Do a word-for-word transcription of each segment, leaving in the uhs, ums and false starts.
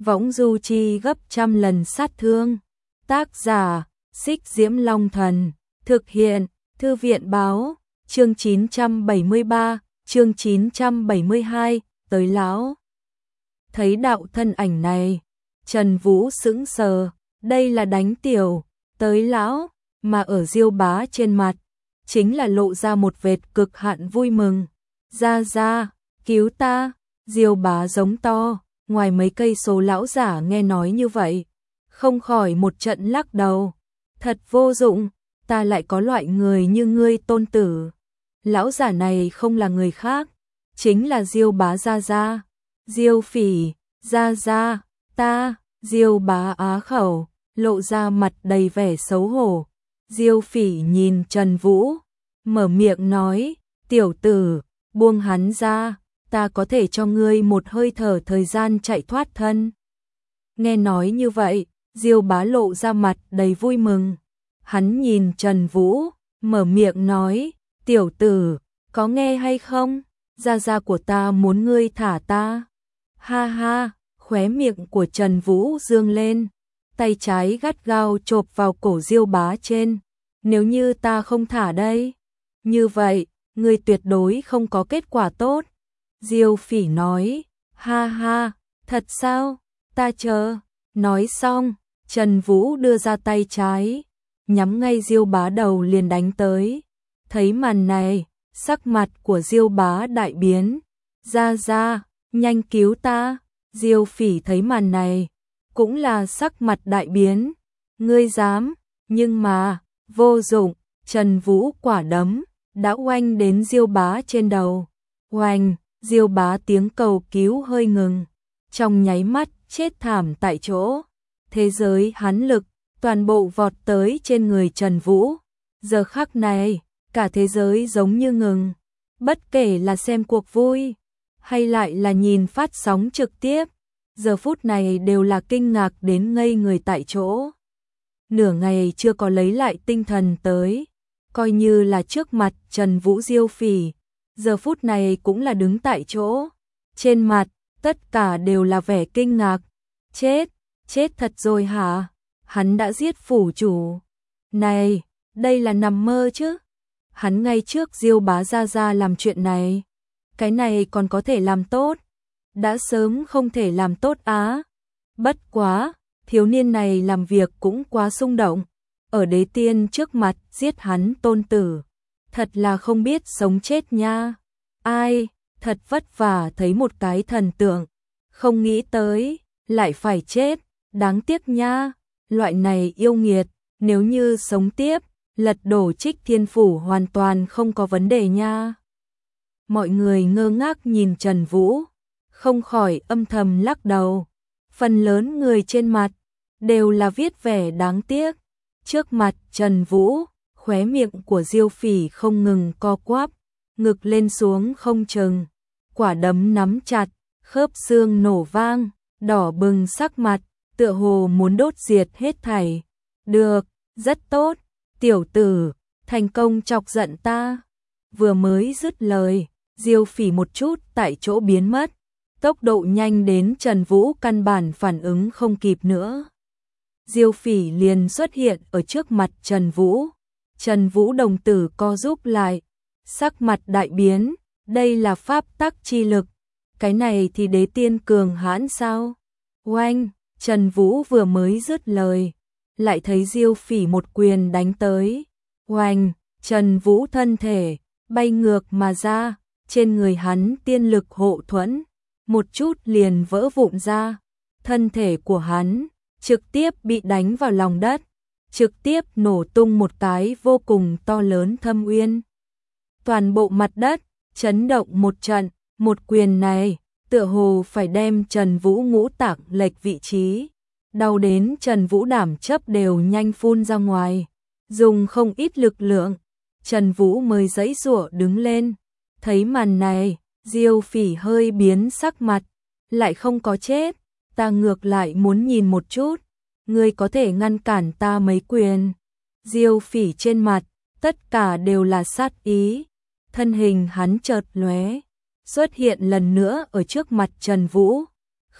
võng du chi gấp trăm lần sát thương. Tác giả, Xích Diễm Long Thần. Thực hiện, Thư viện Báo. Chương chín trăm bảy mươi ba, chương chín trăm bảy mươi hai, tới lão. Thấy đạo thân ảnh này, Trần Vũ sững sờ, đây là đánh tiểu, tới lão, mà ở Diêu Bá trên mặt, chính là lộ ra một vệt cực hạn vui mừng. Ra ra, cứu ta, Diêu Bá giống to, ngoài mấy cây số lão giả nghe nói như vậy, không khỏi một trận lắc đầu. Thật vô dụng, ta lại có loại người như ngươi tôn tử. Lão giả này không là người khác, chính là Diêu Bá gia gia. Diêu Phỉ, gia gia, ta, Diêu Bá á khẩu, lộ ra mặt đầy vẻ xấu hổ. Diêu Phỉ nhìn Trần Vũ, mở miệng nói, tiểu tử, buông hắn ra, ta có thể cho ngươi một hơi thở thời gian chạy thoát thân. Nghe nói như vậy, Diêu Bá lộ ra mặt đầy vui mừng. Hắn nhìn Trần Vũ, mở miệng nói, tiểu tử, có nghe hay không? Gia gia của ta muốn ngươi thả ta. Ha ha, khóe miệng của Trần Vũ dương lên, tay trái gắt gao chộp vào cổ Diêu Bá trên. Nếu như ta không thả đây, như vậy, ngươi tuyệt đối không có kết quả tốt. Diêu Phỉ nói, ha ha, thật sao? Ta chờ. Nói xong, Trần Vũ đưa ra tay trái, nhắm ngay Diêu Bá đầu liền đánh tới. Thấy màn này, sắc mặt của Diêu Bá đại biến. Ra ra, nhanh cứu ta. Diêu Phỉ thấy màn này, cũng là sắc mặt đại biến. Ngươi dám, nhưng mà, vô dụng, Trần Vũ quả đấm, đã oanh đến Diêu Bá trên đầu. Oanh, Diêu Bá tiếng cầu cứu hơi ngừng, trong nháy mắt chết thảm tại chỗ. Thế giới hắn lực, toàn bộ vọt tới trên người Trần Vũ. Giờ khắc này, cả thế giới giống như ngừng. Bất kể là xem cuộc vui, hay lại là nhìn phát sóng trực tiếp, giờ phút này đều là kinh ngạc đến ngây người tại chỗ. Nửa ngày chưa có lấy lại tinh thần tới, coi như là trước mặt Trần Vũ. Diêu Phỉ, giờ phút này cũng là đứng tại chỗ. Trên mặt, tất cả đều là vẻ kinh ngạc. Chết, chết thật rồi hả? Hắn đã giết phủ chủ. Này, đây là nằm mơ chứ? Hắn ngay trước Diêu Bá gia gia làm chuyện này. Cái này còn có thể làm tốt? Đã sớm không thể làm tốt á. Bất quá, thiếu niên này làm việc cũng quá xung động. Ở đế tiên trước mặt giết hắn tôn tử. Thật là không biết sống chết nha. Ai, thật vất vả thấy một cái thần tượng. Không nghĩ tới, lại phải chết. Đáng tiếc nha. Loại này yêu nghiệt, nếu như sống tiếp, lật đổ Trích Thiên Phủ hoàn toàn không có vấn đề nha. Mọi người ngơ ngác nhìn Trần Vũ, không khỏi âm thầm lắc đầu. Phần lớn người trên mặt đều là viết vẻ đáng tiếc. Trước mặt Trần Vũ, khóe miệng của Diêu Phỉ không ngừng co quắp, ngực lên xuống không chừng, quả đấm nắm chặt, khớp xương nổ vang, đỏ bừng sắc mặt, tựa hồ muốn đốt diệt hết thảy. Được, rất tốt, tiểu tử, thành công chọc giận ta. Vừa mới dứt lời, Diêu Phỉ một chút tại chỗ biến mất, tốc độ nhanh đến Trần Vũ căn bản phản ứng không kịp nữa. Diêu Phỉ liền xuất hiện ở trước mặt Trần Vũ. Trần Vũ đồng tử co rúm lại, sắc mặt đại biến, đây là pháp tắc chi lực, cái này thì đế tiên cường hãn sao? Oanh, Trần Vũ vừa mới dứt lời, lại thấy Diêu Phỉ một quyền đánh tới. Oanh, Trần Vũ thân thể bay ngược mà ra, trên người hắn tiên lực hộ thuẫn, một chút liền vỡ vụn ra. Thân thể của hắn trực tiếp bị đánh vào lòng đất, trực tiếp nổ tung một cái vô cùng to lớn thâm uyên. Toàn bộ mặt đất chấn động một trận, một quyền này tựa hồ phải đem Trần Vũ ngũ tạng lệch vị trí, đau đến Trần Vũ đảm chấp đều nhanh phun ra ngoài, dùng không ít lực lượng, Trần Vũ mới giãy giụa đứng lên. Thấy màn này, Diêu Phỉ hơi biến sắc mặt, lại không có chết, ta ngược lại muốn nhìn một chút, ngươi có thể ngăn cản ta mấy quyền. Diêu Phỉ trên mặt, tất cả đều là sát ý, thân hình hắn chợt lóe, xuất hiện lần nữa ở trước mặt Trần Vũ.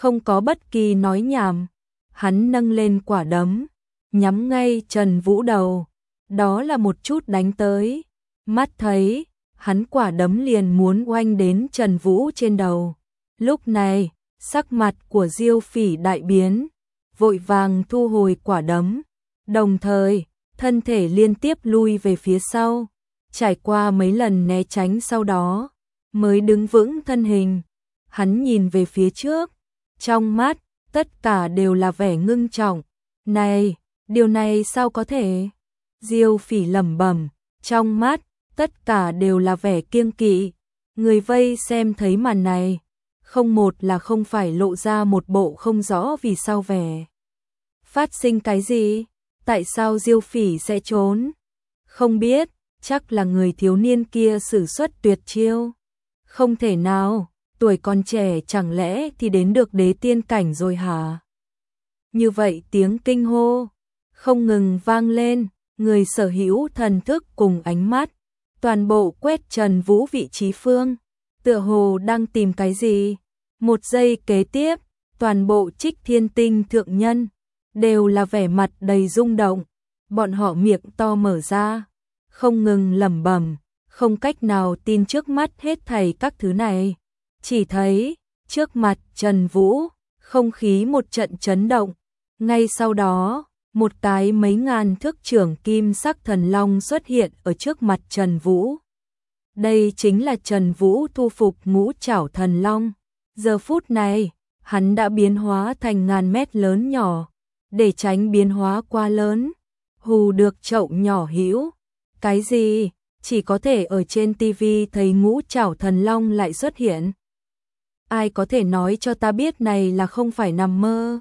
Không có bất kỳ nói nhảm, hắn nâng lên quả đấm, nhắm ngay Trần Vũ đầu, đó là một chút đánh tới, mắt thấy, hắn quả đấm liền muốn oanh đến Trần Vũ trên đầu. Lúc này, sắc mặt của Diêu Phỉ đại biến, vội vàng thu hồi quả đấm, đồng thời, thân thể liên tiếp lui về phía sau, trải qua mấy lần né tránh sau đó, mới đứng vững thân hình. Hắn nhìn về phía trước, trong mắt, tất cả đều là vẻ ngưng trọng. Này, điều này sao có thể? Diêu Phỉ lẩm bẩm, trong mắt, tất cả đều là vẻ kiêng kỵ. Người vây xem thấy màn này, không một là không phải lộ ra một bộ không rõ vì sao vẻ. Phát sinh cái gì? Tại sao Diêu Phỉ sẽ trốn? Không biết, chắc là người thiếu niên kia sử xuất tuyệt chiêu. Không thể nào, tuổi còn trẻ chẳng lẽ thì đến được đế tiên cảnh rồi hả? Như vậy tiếng kinh hô không ngừng vang lên, người sở hữu thần thức cùng ánh mắt, toàn bộ quét Trần Vũ vị trí phương, tựa hồ đang tìm cái gì. Một giây kế tiếp, toàn bộ Trích Thiên Tinh thượng nhân đều là vẻ mặt đầy rung động, bọn họ miệng to mở ra, không ngừng lẩm bẩm, không cách nào tin trước mắt hết thảy các thứ này. Chỉ thấy, trước mặt Trần Vũ, không khí một trận chấn động, ngay sau đó, một cái mấy ngàn thước trưởng kim sắc thần long xuất hiện ở trước mặt Trần Vũ. Đây chính là Trần Vũ thu phục ngũ trảo thần long. Giờ phút này, hắn đã biến hóa thành ngàn mét lớn nhỏ, để tránh biến hóa quá lớn, hù được chậu nhỏ hữu. Cái gì? Chỉ có thể ở trên tivi thấy ngũ trảo thần long lại xuất hiện. Ai có thể nói cho ta biết này là không phải nằm mơ?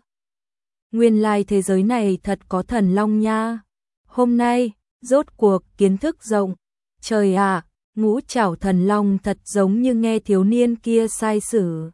Nguyên lai thế giới này thật có thần long nha. Hôm nay, rốt cuộc kiến thức rộng. Trời ạ, ngũ trảo thần long thật giống như nghe thiếu niên kia sai sử.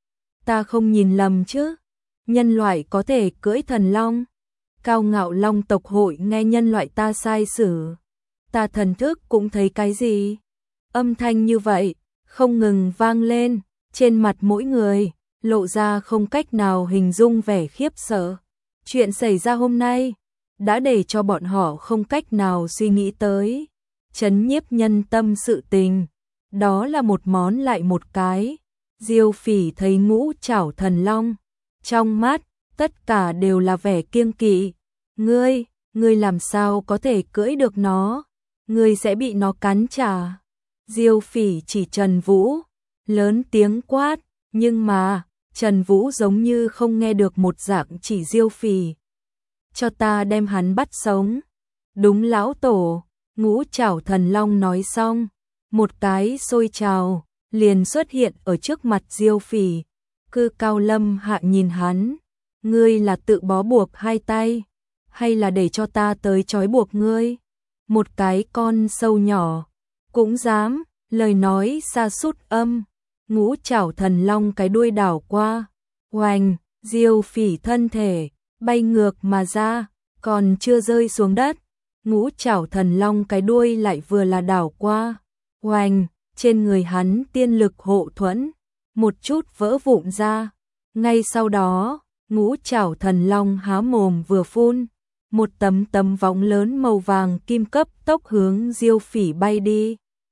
Ta không nhìn lầm chứ? Nhân loại có thể cưỡi thần long? Cao ngạo long tộc hội nghe nhân loại ta sai sử. Ta thần thức cũng thấy cái gì? Âm thanh như vậy, không ngừng vang lên, trên mặt mỗi người, lộ ra không cách nào hình dung vẻ khiếp sợ. Chuyện xảy ra hôm nay, đã để cho bọn họ không cách nào suy nghĩ tới. Chấn nhiếp nhân tâm sự tình, đó là một món lại một cái. Diêu Phỉ thấy ngũ trảo thần long, trong mắt, tất cả đều là vẻ kiêng kỵ. Ngươi, ngươi làm sao có thể cưỡi được nó? Ngươi sẽ bị nó cắn trả. Diêu Phỉ chỉ Trần Vũ, lớn tiếng quát, nhưng mà, Trần Vũ giống như không nghe được một dạng chỉ Diêu Phỉ. Cho ta đem hắn bắt sống. Đúng lão tổ, ngũ trảo thần long nói xong, một cái xôi trào, liền xuất hiện ở trước mặt Diêu Phỉ. Cư Cao Lâm Hạ nhìn hắn, ngươi là tự bó buộc hai tay, hay là để cho ta tới trói buộc ngươi? Một cái con sâu nhỏ, cũng dám, lời nói xa sút âm, ngũ trảo thần long cái đuôi đảo qua, oành, Diêu Phỉ thân thể, bay ngược mà ra, còn chưa rơi xuống đất, ngũ trảo thần long cái đuôi lại vừa là đảo qua, oành, trên người hắn tiên lực hộ thuẫn, một chút vỡ vụn ra, ngay sau đó, ngũ trảo thần long há mồm vừa phun, một tấm tấm võng lớn màu vàng kim cấp tốc hướng Diêu Phỉ bay đi.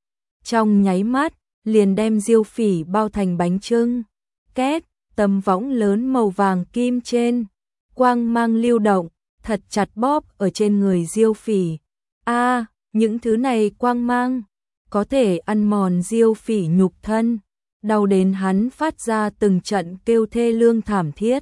Trong nháy mắt, liền đem Diêu Phỉ bao thành bánh chưng. Két, tấm võng lớn màu vàng kim trên, quang mang lưu động, thật chặt bóp ở trên người Diêu Phỉ. A, à, những thứ này quang mang, có thể ăn mòn Diêu Phỉ nhục thân, đau đến hắn phát ra từng trận kêu thê lương thảm thiết.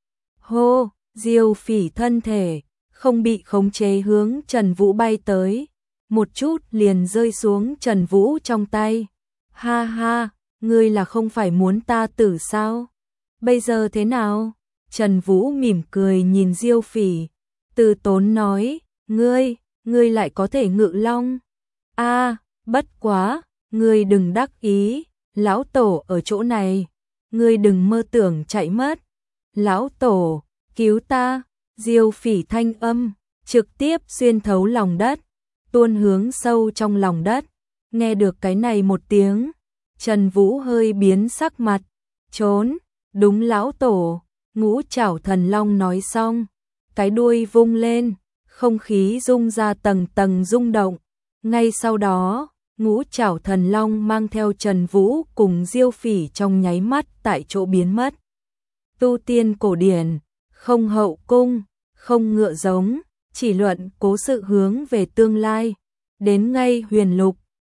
Hô, Diêu Phỉ thân thể không bị khống chế hướng Trần Vũ bay tới, một chút liền rơi xuống Trần Vũ trong tay. Ha ha, ngươi là không phải muốn ta tử sao? Bây giờ thế nào? Trần Vũ mỉm cười nhìn Diêu Phỉ, từ tốn nói, ngươi, ngươi lại có thể ngự long. A, à, bất quá, ngươi đừng đắc ý, lão tổ ở chỗ này, ngươi đừng mơ tưởng chạy mất. Lão tổ, cứu ta! Diêu Phỉ thanh âm trực tiếp xuyên thấu lòng đất, tuôn hướng sâu trong lòng đất. Nghe được cái này một tiếng, Trần Vũ hơi biến sắc mặt, trốn, Đúng lão tổ, ngũ trảo thần long nói xong, cái đuôi vung lên, không khí rung ra tầng tầng rung động. Ngay sau đó, ngũ trảo thần long mang theo Trần Vũ cùng Diêu Phỉ trong nháy mắt tại chỗ biến mất. Tu tiên cổ điển, không hậu cung, không ngựa giống, chỉ luận cố sự hướng về tương lai. Đến ngay huyền lục,